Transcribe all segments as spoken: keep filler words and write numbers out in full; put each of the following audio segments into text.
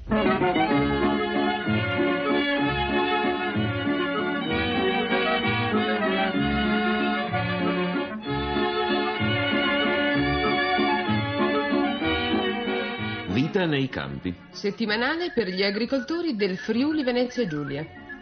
Vita nei campi. Settimanale per gli agricoltori del Friuli Venezia Giulia.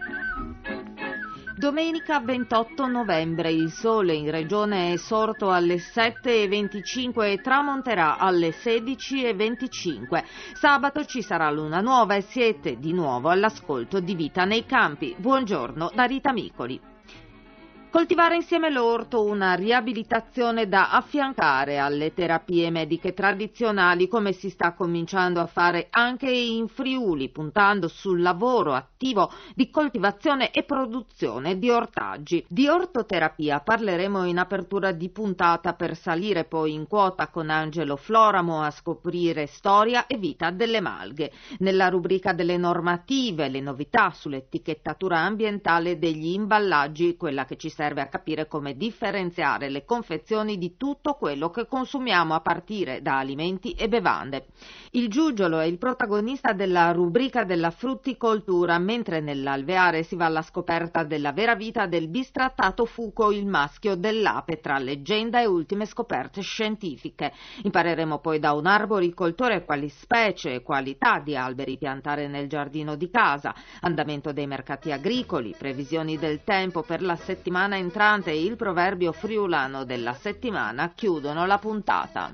Domenica ventotto novembre, il sole in regione è sorto alle sette e venticinque e tramonterà alle sedici e venticinque. Sabato ci sarà luna nuova e siete di nuovo all'ascolto di Vita nei campi. Buongiorno da Rita Micoli. Coltivare insieme l'orto, una riabilitazione da affiancare alle terapie mediche tradizionali, come si sta cominciando a fare anche in Friuli, puntando sul lavoro attivo di coltivazione e produzione di ortaggi. Di ortoterapia parleremo in apertura di puntata, per salire poi in quota con Angelo Floramo a scoprire storia e vita delle malghe. Nella rubrica delle normative, le novità sull'etichettatura ambientale degli imballaggi, quella che ci serve a capire come differenziare le confezioni di tutto quello che consumiamo, a partire da alimenti e bevande. Il giuggiolo è il protagonista della rubrica della frutticoltura, mentre nell'alveare si va alla scoperta della vera vita del bistrattato fuco, il maschio dell'ape, tra leggenda e ultime scoperte scientifiche. Impareremo poi da un arboricoltore quali specie e qualità di alberi piantare nel giardino di casa, andamento dei mercati agricoli, previsioni del tempo per la settimana entrante e il proverbio friulano della settimana chiudono la puntata.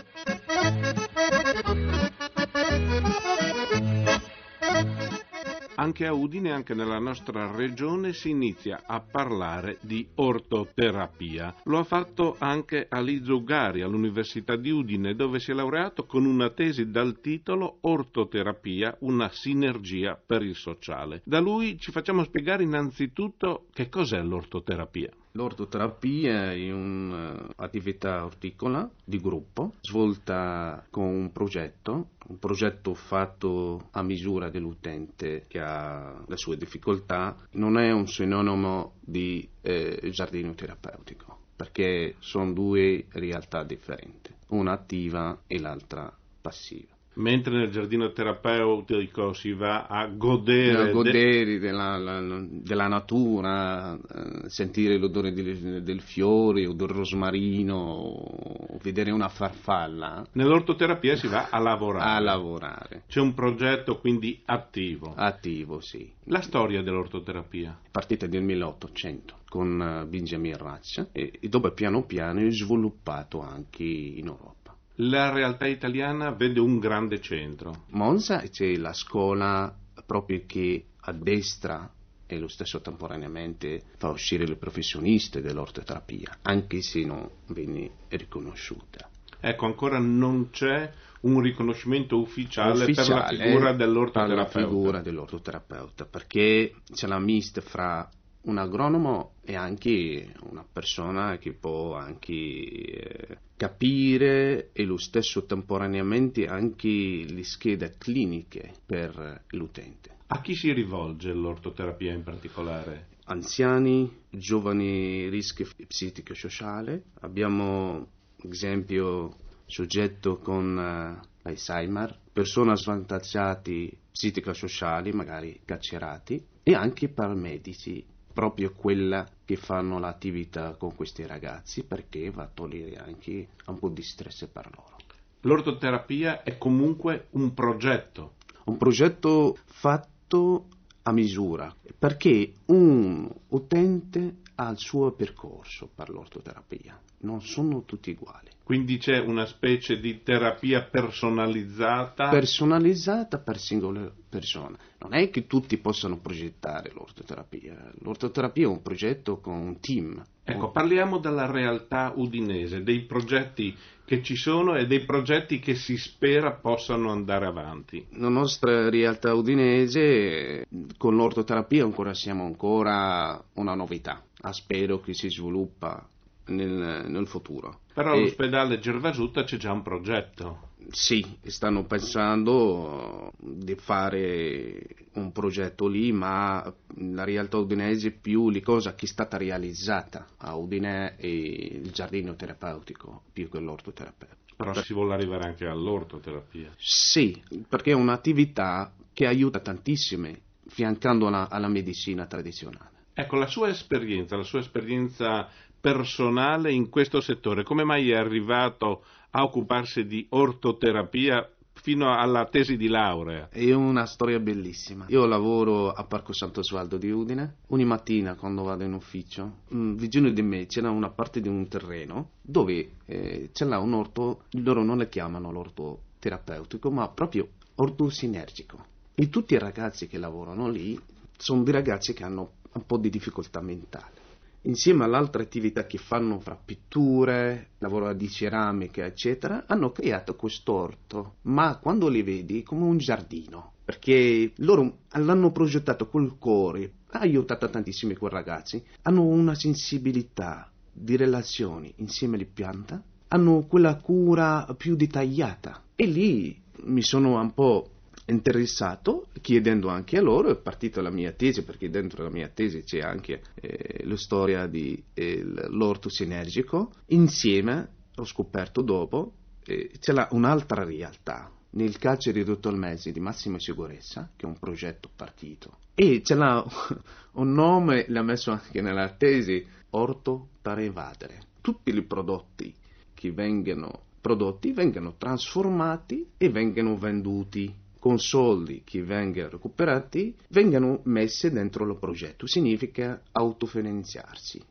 Anche a Udine, anche nella nostra regione, si inizia a parlare di ortoterapia. Lo ha fatto anche Ali Zougari all'Università di Udine, dove si è laureato con una tesi dal titolo Ortoterapia, una sinergia per il sociale. Da lui ci facciamo spiegare innanzitutto che cos'è l'ortoterapia. L'ortoterapia è un'attività orticola di gruppo svolta con un progetto, un progetto fatto a misura dell'utente che ha le sue difficoltà. Non è un sinonimo di eh, giardino terapeutico, perché sono due realtà differenti, una attiva e l'altra passiva. Mentre nel giardino terapeutico si va a godere, a godere de... della, la, della natura, eh, sentire l'odore del, del fiore, odore rosmarino, vedere una farfalla. Nell'ortoterapia si va a lavorare. A lavorare. C'è un progetto quindi attivo. Attivo, sì. La storia dell'ortoterapia? È partita nel milleottocento con Benjamin Ratz e, e dopo piano piano è sviluppato anche in Europa. La realtà italiana vede un grande centro. Monza c'è la scuola proprio che addestra e lo stesso temporaneamente fa uscire le professioniste dell'ortoterapia, anche se non viene riconosciuta. Ecco, ancora non c'è un riconoscimento ufficiale, ufficiale per la figura dell'ortoterapeuta. Per la figura dell'ortoterapeuta, perché c'è la mista fra un agronomo e anche una persona che può anche eh, capire e lo stesso temporaneamente anche le schede cliniche per l'utente. A chi si rivolge l'ortoterapia in particolare? Anziani, giovani, rischio psichico-sociale. Abbiamo, esempio, soggetto con uh, Alzheimer, persone svantaggiate psichico-sociali, magari carcerati, e anche paramedici, proprio quella che fanno l'attività con questi ragazzi, perché va a togliere anche un po' di stress per loro. L'ortoterapia è comunque un progetto. Un progetto fatto a misura, perché un utente ha il suo percorso per l'ortoterapia, non sono tutti uguali. Quindi c'è una specie di terapia personalizzata? Personalizzata per singola persona. Non è che tutti possano progettare l'ortoterapia. L'ortoterapia è un progetto con un team. Ecco, parliamo della realtà udinese, dei progetti che ci sono e dei progetti che si spera possano andare avanti. La nostra realtà udinese, con l'ortoterapia ancora siamo ancora una novità. Spero che si sviluppa nel, nel futuro. Però e, all'ospedale Gervasuta c'è già un progetto. Sì, stanno pensando di fare un progetto lì, ma la realtà udinese più le cose che è stata realizzata a Udine è il giardino terapeutico più che l'ortoterapeuta. Però per... si vuole arrivare anche all'ortoterapia. Sì, perché è un'attività che aiuta tantissimo, fiancando alla, alla medicina tradizionale. Ecco, la sua esperienza, la sua esperienza personale in questo settore, come mai è arrivato a occuparsi di ortoterapia fino alla tesi di laurea? È una storia bellissima. Io lavoro a Parco Sant'Osvaldo di Udine. Ogni mattina quando vado in ufficio, vicino di me c'era una parte di un terreno dove eh, c'era un orto, loro non le chiamano l'orto terapeutico, ma proprio orto sinergico. E tutti i ragazzi che lavorano lì sono dei ragazzi che hanno un po' di difficoltà mentale. Insieme all'altra attività che fanno fra pitture, lavoro di ceramica, eccetera, hanno creato quest'orto, ma quando li vedi come un giardino, perché loro l'hanno progettato col cuore, ha aiutato tantissimi quei ragazzi, hanno una sensibilità di relazioni insieme alle piante, hanno quella cura più dettagliata. E lì mi sono un po' interessato, chiedendo anche a loro, è partita la mia tesi, perché dentro la mia tesi c'è anche eh, la storia di eh, l'orto sinergico. Insieme ho scoperto dopo eh, c'è la, un'altra realtà nel carcere di Dottor Mezzi di massima sicurezza, che è un progetto partito, e c'è la, un nome, l'ha messo anche nella tesi, orto per evadere. Tutti i prodotti che vengono prodotti vengono trasformati e vengono venduti con soldi che vengono recuperati, vengono messi dentro il progetto. Significa autofinanziarsi.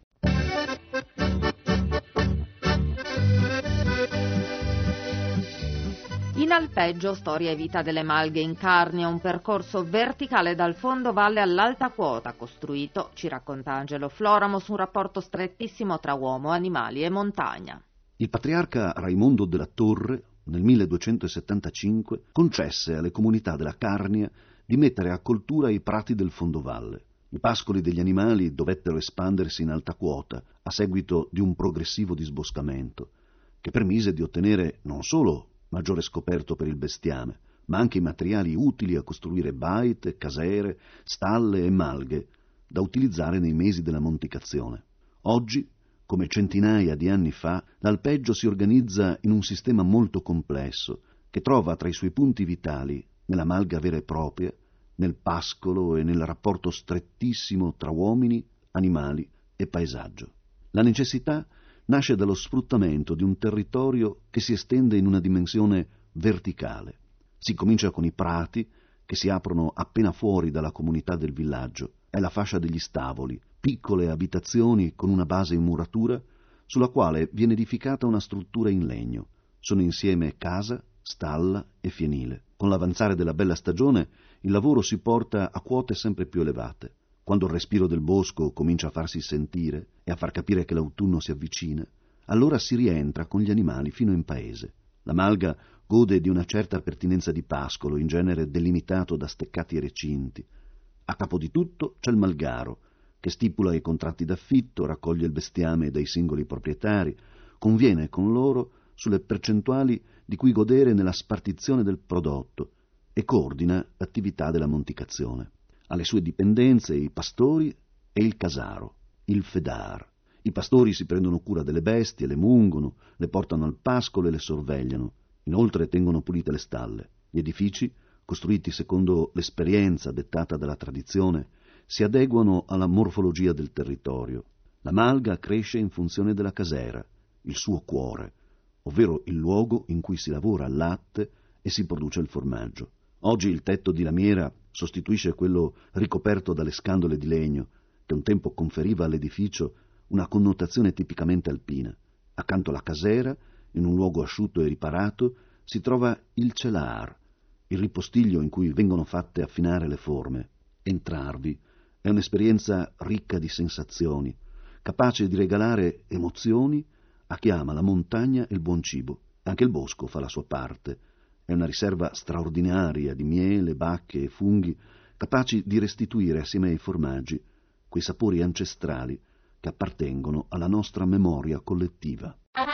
In alpeggio, storia e vita delle malghe in Carnia, un percorso verticale dal fondovalle all'alta quota costruito, ci racconta Angelo Floramo, su un rapporto strettissimo tra uomo, animali e montagna. Il patriarca Raimondo della Torre nel milleduecentosettantacinque concesse alle comunità della Carnia di mettere a coltura i prati del fondovalle. I pascoli degli animali dovettero espandersi in alta quota a seguito di un progressivo disboscamento che permise di ottenere non solo maggiore scoperto per il bestiame, ma anche i materiali utili a costruire baite, casere, stalle e malghe da utilizzare nei mesi della monticazione. Oggi, come centinaia di anni fa, l'alpeggio si organizza in un sistema molto complesso che trova tra i suoi punti vitali, nella malga vera e propria, nel pascolo e nel rapporto strettissimo tra uomini, animali e paesaggio. La necessità nasce dallo sfruttamento di un territorio che si estende in una dimensione verticale. Si comincia con i prati, che si aprono appena fuori dalla comunità del villaggio. È la fascia degli stavoli, piccole abitazioni con una base in muratura, sulla quale viene edificata una struttura in legno. Sono insieme casa, stalla e fienile. Con l'avanzare della bella stagione, il lavoro si porta a quote sempre più elevate. Quando il respiro del bosco comincia a farsi sentire e a far capire che l'autunno si avvicina, allora si rientra con gli animali fino in paese. La malga gode di una certa pertinenza di pascolo, in genere delimitato da steccati e recinti. A capo di tutto c'è il malgaro, che stipula i contratti d'affitto, raccoglie il bestiame dai singoli proprietari, conviene con loro sulle percentuali di cui godere nella spartizione del prodotto e coordina l'attività della monticazione. Alle sue dipendenze i pastori e il casaro, il fedar. I pastori si prendono cura delle bestie, le mungono, le portano al pascolo e le sorvegliano. Inoltre tengono pulite le stalle. Gli edifici, costruiti secondo l'esperienza dettata dalla tradizione, si adeguano alla morfologia del territorio. La malga cresce in funzione della casera, il suo cuore, ovvero il luogo in cui si lavora il latte e si produce il formaggio. Oggi il tetto di lamiera sostituisce quello ricoperto dalle scandole di legno, che un tempo conferiva all'edificio una connotazione tipicamente alpina. Accanto alla casera, in un luogo asciutto e riparato, si trova il celar, il ripostiglio in cui vengono fatte affinare le forme. Entrarvi è un'esperienza ricca di sensazioni, capace di regalare emozioni a chi ama la montagna e il buon cibo. Anche il bosco fa la sua parte. È una riserva straordinaria di miele, bacche e funghi, capaci di restituire assieme ai formaggi quei sapori ancestrali che appartengono alla nostra memoria collettiva.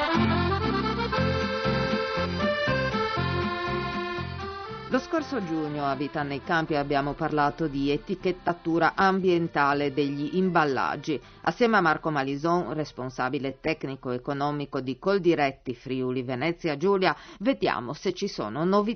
Lo scorso giugno a Vita nei Campi abbiamo parlato di etichettatura ambientale degli imballaggi. Assieme a Marco Malison, responsabile tecnico-economico di Coldiretti Friuli Venezia Giulia, vediamo se ci sono novità.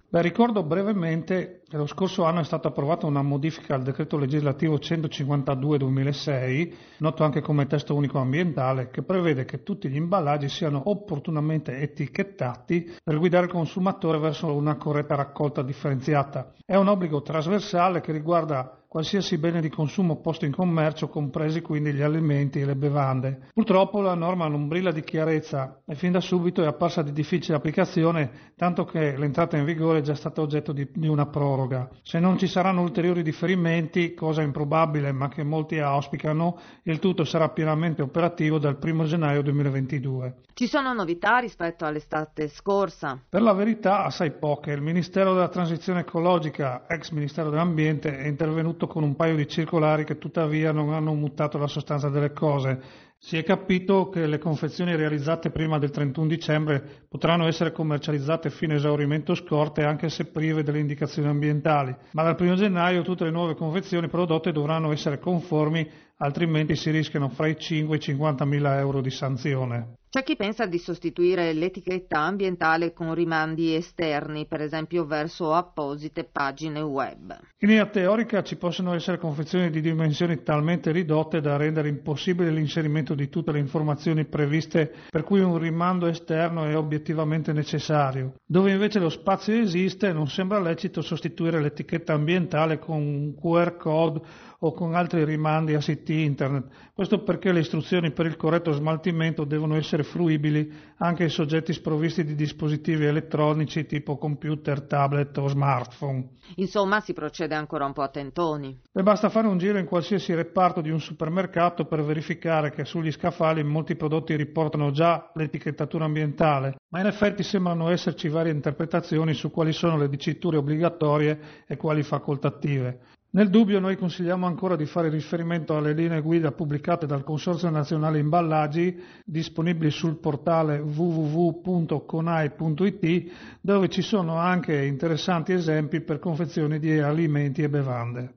Beh, ricordo brevemente che lo scorso anno è stata approvata una modifica al decreto legislativo centocinquantadue duemilasei, noto anche come testo unico ambientale, che prevede che tutti gli imballaggi siano opportunamente etichettati per guidare il consumatore verso una corretta raccolta differenziata. È un obbligo trasversale che riguarda qualsiasi bene di consumo posto in commercio, compresi quindi gli alimenti e le bevande. Purtroppo la norma non brilla di chiarezza e fin da subito è apparsa di difficile applicazione, tanto che l'entrata in vigore è già stata oggetto di, di una proroga. Se non ci saranno ulteriori differimenti, cosa improbabile ma che molti auspicano, il tutto sarà pienamente operativo dal primo gennaio duemilaventidue. Ci sono novità rispetto all'estate scorsa? Per la verità assai poche. Il Ministero della Transizione Ecologica, ex Ministero dell'Ambiente, è intervenuto con un paio di circolari che tuttavia non hanno mutato la sostanza delle cose. Si è capito che le confezioni realizzate prima del trentuno dicembre potranno essere commercializzate fino a esaurimento scorte anche se prive delle indicazioni ambientali, ma dal primo gennaio tutte le nuove confezioni prodotte dovranno essere conformi, altrimenti si rischiano fra i cinque e i cinquantamila euro di sanzione. C'è chi pensa di sostituire l'etichetta ambientale con rimandi esterni, per esempio verso apposite pagine web. In linea teorica ci possono essere confezioni di dimensioni talmente ridotte da rendere impossibile l'inserimento di tutte le informazioni previste, per cui un rimando esterno è obiettivamente necessario. Dove invece lo spazio esiste, non sembra lecito sostituire l'etichetta ambientale con un Q R code o con altri rimandi a siti internet. Questo perché le istruzioni per il corretto smaltimento devono essere fruibili anche ai soggetti sprovvisti di dispositivi elettronici tipo computer, tablet o smartphone. Insomma, si procede ancora un po' a tentoni. E basta fare un giro in qualsiasi reparto di un supermercato per verificare che sugli scaffali molti prodotti riportano già l'etichettatura ambientale, ma in effetti sembrano esserci varie interpretazioni su quali sono le diciture obbligatorie e quali facoltative. Nel dubbio noi consigliamo ancora di fare riferimento alle linee guida pubblicate dal Consorzio Nazionale Imballaggi, disponibili sul portale w w w punto conai punto i t, dove ci sono anche interessanti esempi per confezioni di alimenti e bevande.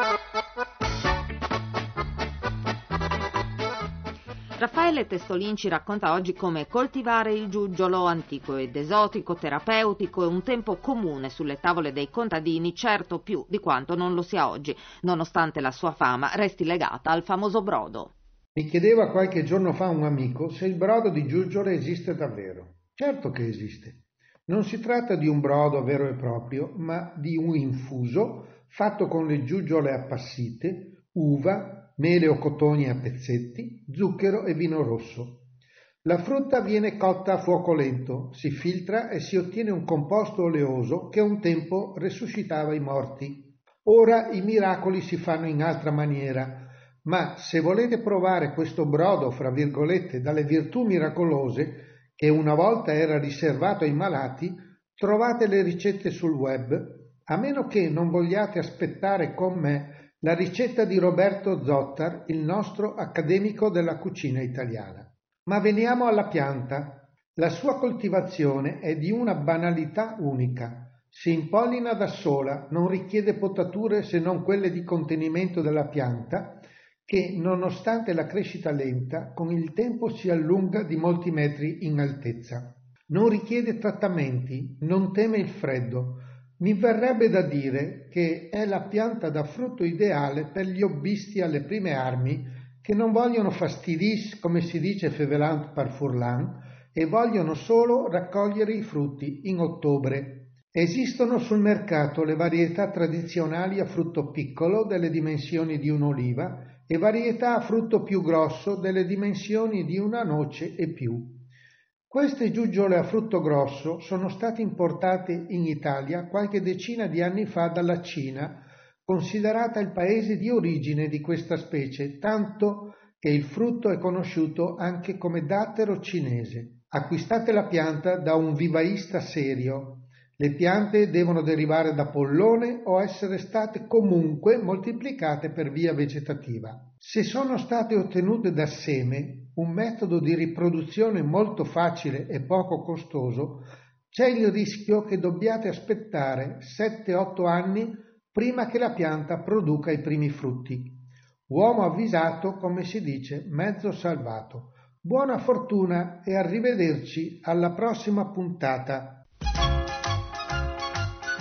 Raffaele Testolin ci racconta oggi come coltivare il giuggiolo, antico ed esotico, terapeutico e un tempo comune sulle tavole dei contadini, certo più di quanto non lo sia oggi, nonostante la sua fama resti legata al famoso brodo. Mi chiedeva qualche giorno fa un amico se il brodo di giuggiolo esiste davvero. Certo che esiste. Non si tratta di un brodo vero e proprio, ma di un infuso fatto con le giuggiole appassite, uva, mele o cotoni a pezzetti, zucchero e vino rosso. La frutta viene cotta a fuoco lento, si filtra e si ottiene un composto oleoso che un tempo resuscitava i morti. Ora i miracoli si fanno in altra maniera, ma se volete provare questo brodo, fra virgolette, dalle virtù miracolose, che una volta era riservato ai malati, trovate le ricette sul web, a meno che non vogliate aspettare con me la ricetta di Roberto Zottar, il nostro accademico della cucina italiana. Ma veniamo alla pianta. La sua coltivazione è di una banalità unica. Si impollina da sola, non richiede potature se non quelle di contenimento della pianta, che, nonostante la crescita lenta, con il tempo si allunga di molti metri in altezza. Non richiede trattamenti, non teme il freddo. Mi verrebbe da dire che è la pianta da frutto ideale per gli hobbisti alle prime armi che non vogliono fastidis, come si dice fevelant par furlan, e vogliono solo raccogliere i frutti in ottobre. Esistono sul mercato le varietà tradizionali a frutto piccolo delle dimensioni di un'oliva e varietà a frutto più grosso delle dimensioni di una noce e più. Queste giuggiole a frutto grosso sono state importate in Italia qualche decina di anni fa dalla Cina, considerata il paese di origine di questa specie, tanto che il frutto è conosciuto anche come dattero cinese. Acquistate la pianta da un vivaista serio. Le piante devono derivare da pollone o essere state comunque moltiplicate per via vegetativa. Se sono state ottenute da seme, un metodo di riproduzione molto facile e poco costoso, c'è il rischio che dobbiate aspettare sette otto anni prima che la pianta produca i primi frutti. Uomo avvisato, come si dice, mezzo salvato. Buona fortuna e arrivederci alla prossima puntata.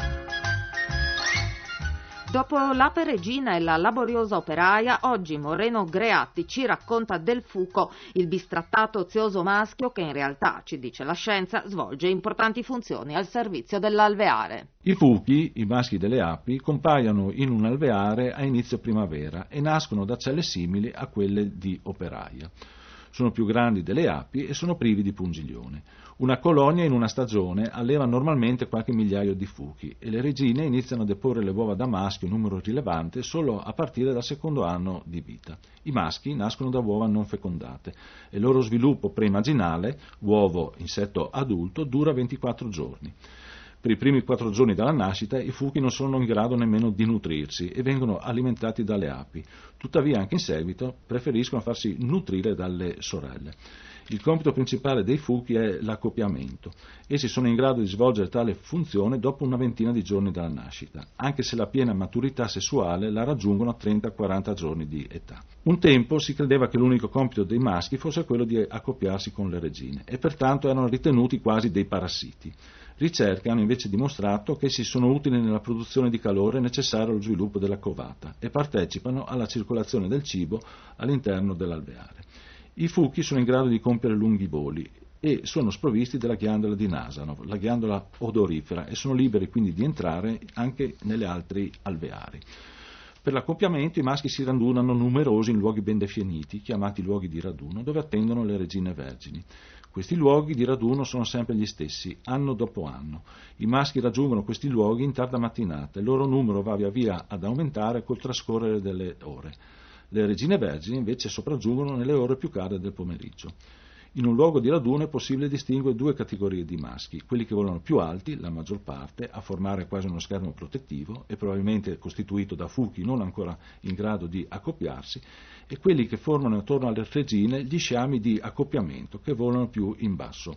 Dopo l'ape regina e la laboriosa operaia, oggi Moreno Greatti ci racconta del fuco, il bistrattato ozioso maschio che in realtà, ci dice la scienza, svolge importanti funzioni al servizio dell'alveare. I fuchi, i maschi delle api, compaiono in un alveare a inizio primavera e nascono da celle simili a quelle di operaia. Sono più grandi delle api e sono privi di pungiglione. Una colonia in una stagione alleva normalmente qualche migliaio di fuchi e le regine iniziano a deporre le uova da maschio in numero rilevante solo a partire dal secondo anno di vita. I maschi nascono da uova non fecondate e il loro sviluppo preimaginale, uovo insetto adulto, dura ventiquattro giorni. Per i primi quattro giorni dalla nascita i fuchi non sono in grado nemmeno di nutrirsi e vengono alimentati dalle api. Tuttavia anche in seguito preferiscono farsi nutrire dalle sorelle. Il compito principale dei fuchi è l'accoppiamento. Essi sono in grado di svolgere tale funzione dopo una ventina di giorni dalla nascita, anche se la piena maturità sessuale la raggiungono a trenta quaranta giorni di età. Un tempo si credeva che l'unico compito dei maschi fosse quello di accoppiarsi con le regine e pertanto erano ritenuti quasi dei parassiti. Ricerche hanno invece dimostrato che essi sono utili nella produzione di calore necessario allo sviluppo della covata e partecipano alla circolazione del cibo all'interno dell'alveare. I fuchi sono in grado di compiere lunghi voli e sono sprovvisti della ghiandola di Nasanov, la ghiandola odorifera, e sono liberi quindi di entrare anche nelle altri alveari. Per l'accoppiamento i maschi si radunano numerosi in luoghi ben definiti, chiamati luoghi di raduno, dove attendono le regine vergini. Questi luoghi di raduno sono sempre gli stessi, anno dopo anno. I maschi raggiungono questi luoghi in tarda mattinata e il loro numero va via via ad aumentare col trascorrere delle ore. Le regine vergini invece sopraggiungono nelle ore più calde del pomeriggio. In un luogo di raduno è possibile distinguere due categorie di maschi, quelli che volano più alti, la maggior parte, a formare quasi uno schermo protettivo e probabilmente costituito da fuchi non ancora in grado di accoppiarsi, e quelli che formano attorno alle regine gli sciami di accoppiamento, che volano più in basso.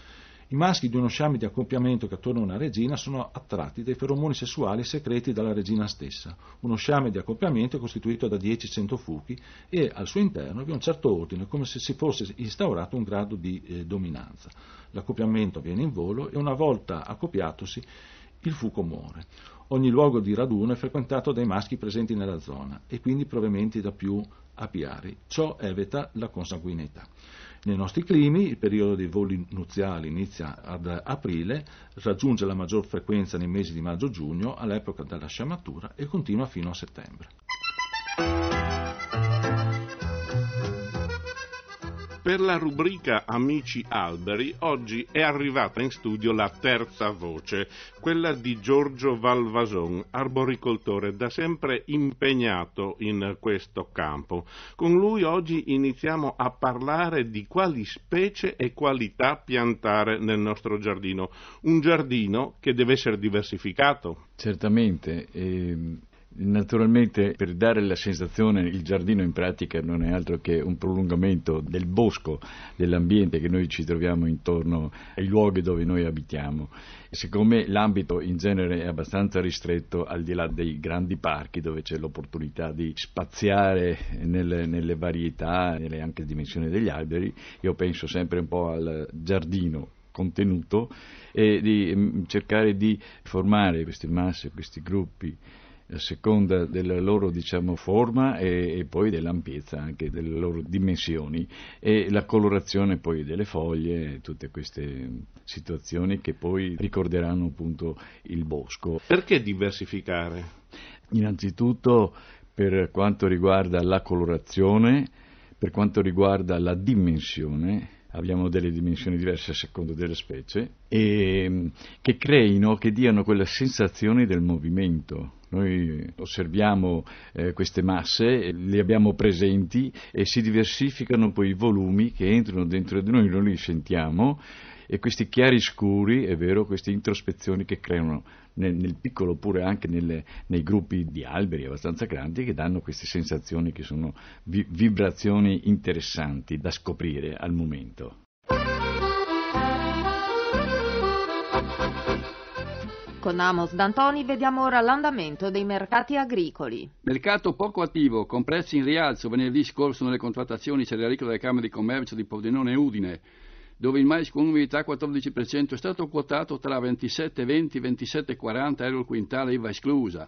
I maschi di uno sciame di accoppiamento che attorno a una regina sono attratti dai feromoni sessuali secreti dalla regina stessa. Uno sciame di accoppiamento è costituito da dieci cento fuchi e al suo interno vi è un certo ordine, come se si fosse instaurato un grado di eh, dominanza. L'accoppiamento avviene in volo e una volta accoppiatosi il fuco muore. Ogni luogo di raduno è frequentato dai maschi presenti nella zona e quindi provenienti da più apiari. Ciò evita la consanguineità. Nei nostri climi il periodo dei voli nuziali inizia ad aprile, raggiunge la maggior frequenza nei mesi di maggio-giugno all'epoca della sciamatura e continua fino a settembre. Per la rubrica Amici Alberi, oggi è arrivata in studio la terza voce, quella di Giorgio Valvason, arboricoltore da sempre impegnato in questo campo. Con lui oggi iniziamo a parlare di quali specie e qualità piantare nel nostro giardino. Un giardino che deve essere diversificato. Certamente. E... Naturalmente, per dare la sensazione, il giardino in pratica non è altro che un prolungamento del bosco, dell'ambiente che noi ci troviamo intorno ai luoghi dove noi abitiamo. Secondo me l'ambito in genere è abbastanza ristretto, al di là dei grandi parchi dove c'è l'opportunità di spaziare nelle, nelle varietà, nelle anche dimensioni degli alberi. Io penso sempre un po' al giardino contenuto e di cercare di formare queste masse, questi gruppi a seconda della loro, diciamo, forma e, e poi dell'ampiezza anche delle loro dimensioni, e la colorazione poi delle foglie, tutte queste situazioni che poi ricorderanno appunto il bosco. Perché diversificare? Innanzitutto per quanto riguarda la colorazione, per quanto riguarda la dimensione. Abbiamo delle dimensioni diverse a seconda delle specie, e che creino, che diano quella sensazione del movimento. Noi osserviamo eh, queste masse, le abbiamo presenti e si diversificano poi i volumi che entrano dentro di noi, noi li sentiamo, e questi chiari scuri, è vero, queste introspezioni che creano nel, nel piccolo oppure anche nelle, nei gruppi di alberi abbastanza grandi, che danno queste sensazioni che sono vi, vibrazioni interessanti da scoprire al momento. Con Amos D'Antoni vediamo ora l'andamento dei mercati agricoli. Mercato poco attivo, con prezzi in rialzo venerdì scorso nelle contrattazioni cerealicole delle Camere di Commercio di Pordenone e Udine, dove il mais con umidità quattordici per cento è stato quotato tra ventisette virgola venti e ventisette virgola quaranta euro il quintale, I V A esclusa.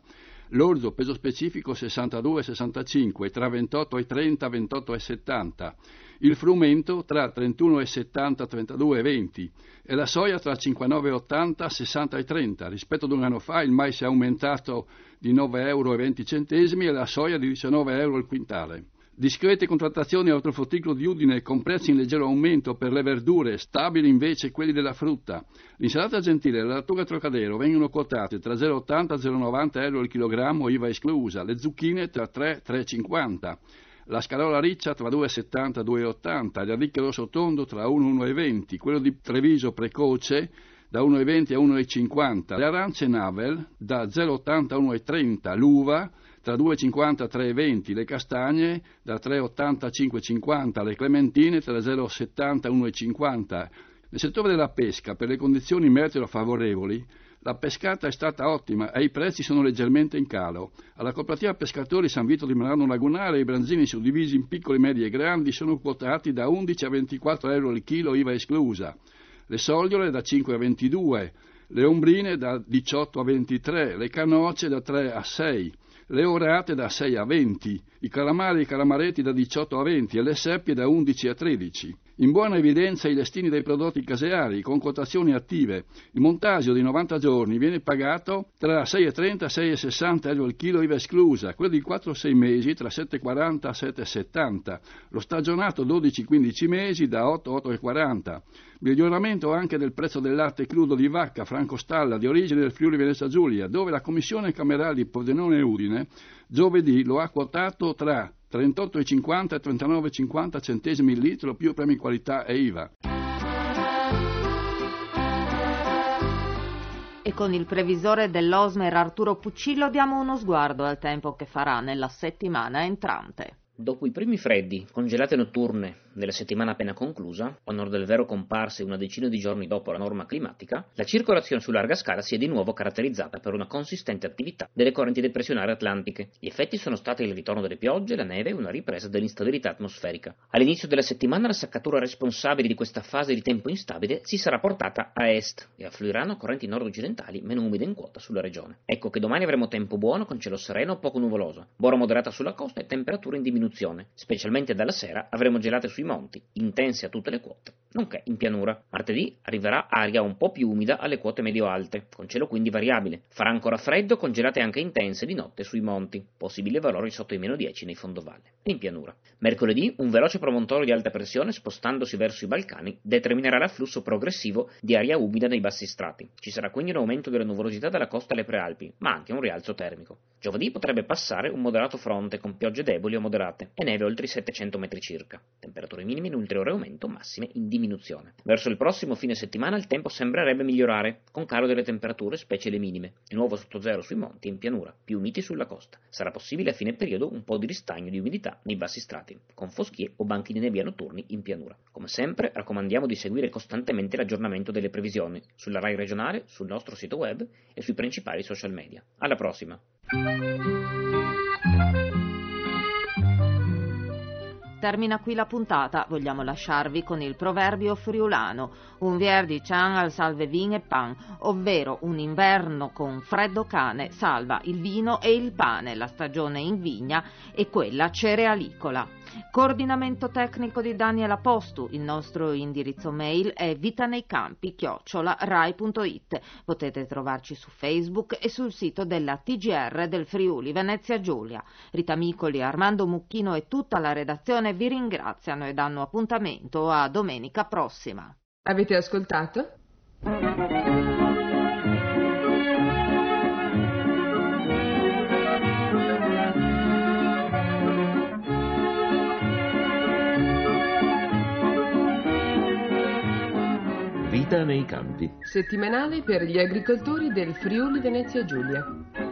l'orzo peso specifico sessantadue sessantacinque, tra ventotto e trenta, ventotto e settanta, il frumento tra trentuno e settanta, trentadue e venti e la soia tra cinquantanove e ottanta, sessanta e trenta. Rispetto ad un anno fa il mais è aumentato di nove euro e venti centesimi e la soia di diciannove euro il quintale. Discrete contrattazioni all'ortofrutticolo di Udine con prezzi in leggero aumento per le verdure, stabili invece quelli della frutta. L'insalata gentile e la lattuga Trocadero vengono quotate tra zero virgola ottanta e zero virgola novanta euro il chilogrammo, I V A esclusa, le zucchine tra tre e tre virgola cinquanta, la scarola riccia tra due virgola settanta e due virgola ottanta, il radicchio rosso tondo tra uno e uno virgola venti, quello di Treviso precoce da uno virgola venti a uno virgola cinquanta, le arance Navel da zero virgola ottanta a uno virgola trenta, l'uva tra due virgola cinquanta e tre virgola venti, le castagne da tre virgola ottanta a cinque virgola cinquanta, le clementine tra zero virgola settanta e uno virgola cinquanta. Nel settore della pesca, per le condizioni meteo favorevoli, la pescata è stata ottima e i prezzi sono leggermente in calo. Alla cooperativa pescatori San Vito di Marano Lagunare i branzini suddivisi in piccoli, medi e grandi sono quotati da undici a ventiquattro euro il chilo, I V A esclusa. Le sogliole da cinque a ventidue, le ombrine da diciotto a ventitré, le canoce da tre a sei, le orate da sei a venti, i calamari e i calamaretti da diciotto a venti e le seppie da undici a tredici. In buona evidenza i listini dei prodotti caseari con quotazioni attive. Il montasio di novanta giorni viene pagato tra sei e trenta e sei e sessanta euro il chilo, I V A esclusa, quello di quattro a sei mesi tra sette e quaranta e sette e settanta, lo stagionato dodici quindici mesi da otto a otto e quaranta. Miglioramento anche del prezzo del latte crudo di vacca Franco-Stalla di origine del Friuli Venezia Giulia, dove la Commissione Camerale di Pordenone e Udine giovedì lo ha quotato tra trentotto virgola cinquanta e trentanove virgola cinquanta centesimi il litro più premi qualità e I V A. E con il previsore dell'Osmer Arturo Puccillo diamo uno sguardo al tempo che farà nella settimana entrante. Dopo i primi freddi, congelate notturne della settimana appena conclusa, a onor del vero comparse una decina di giorni dopo la norma climatica, la circolazione su larga scala si è di nuovo caratterizzata per una consistente attività delle correnti depressionari atlantiche. Gli effetti sono stati il ritorno delle piogge, la neve e una ripresa dell'instabilità atmosferica. All'inizio della settimana la saccatura responsabile di questa fase di tempo instabile si sarà portata a est e affluiranno correnti nord-occidentali meno umide in quota sulla regione. Ecco che domani avremo tempo buono con cielo sereno o poco nuvoloso, bora moderata sulla costa e temperature in diminuzione. Specialmente dalla sera avremo gelate sui monti, intense a tutte le quote, nonché in pianura. Martedì arriverà aria un po' più umida alle quote medio-alte, con cielo quindi variabile. Farà ancora freddo, con gelate anche intense di notte sui monti, possibili valori sotto i meno dieci nei fondovalle e in pianura. Mercoledì un veloce promontorio di alta pressione spostandosi verso i Balcani determinerà l'afflusso progressivo di aria umida nei bassi strati. Ci sarà quindi un aumento della nuvolosità dalla costa alle prealpi, ma anche un rialzo termico. Giovedì potrebbe passare un moderato fronte con piogge deboli o moderate e neve oltre i settecento metri circa. Temperature minime in ulteriore aumento, massime in diminuzione. Verso il prossimo fine settimana il tempo sembrerebbe migliorare, con calo delle temperature, specie le minime, di nuovo sotto zero sui monti e in pianura, più miti sulla costa. Sarà possibile a fine periodo un po' di ristagno di umidità nei bassi strati, con foschie o banchi di nebbia notturni in pianura. Come sempre, raccomandiamo di seguire costantemente l'aggiornamento delle previsioni sulla Rai regionale, sul nostro sito web e sui principali social media. Alla prossima! Termina qui la puntata, vogliamo lasciarvi con il proverbio friulano, un vier di cian al salve vin e pan, ovvero un inverno con freddo cane salva il vino e il pane, la stagione in vigna e quella cerealicola. Coordinamento tecnico di Daniela Postu, il nostro indirizzo mail è vitaneicampi chiocciola rai punto it. Potete trovarci su Facebook e sul sito della T G R del Friuli Venezia Giulia. Rita Micoli, Armando Mucchino e tutta la redazione vi ringraziano e danno appuntamento a domenica prossima. Avete ascoltato? Vita nei campi. Settimanale per gli agricoltori del Friuli Venezia Giulia.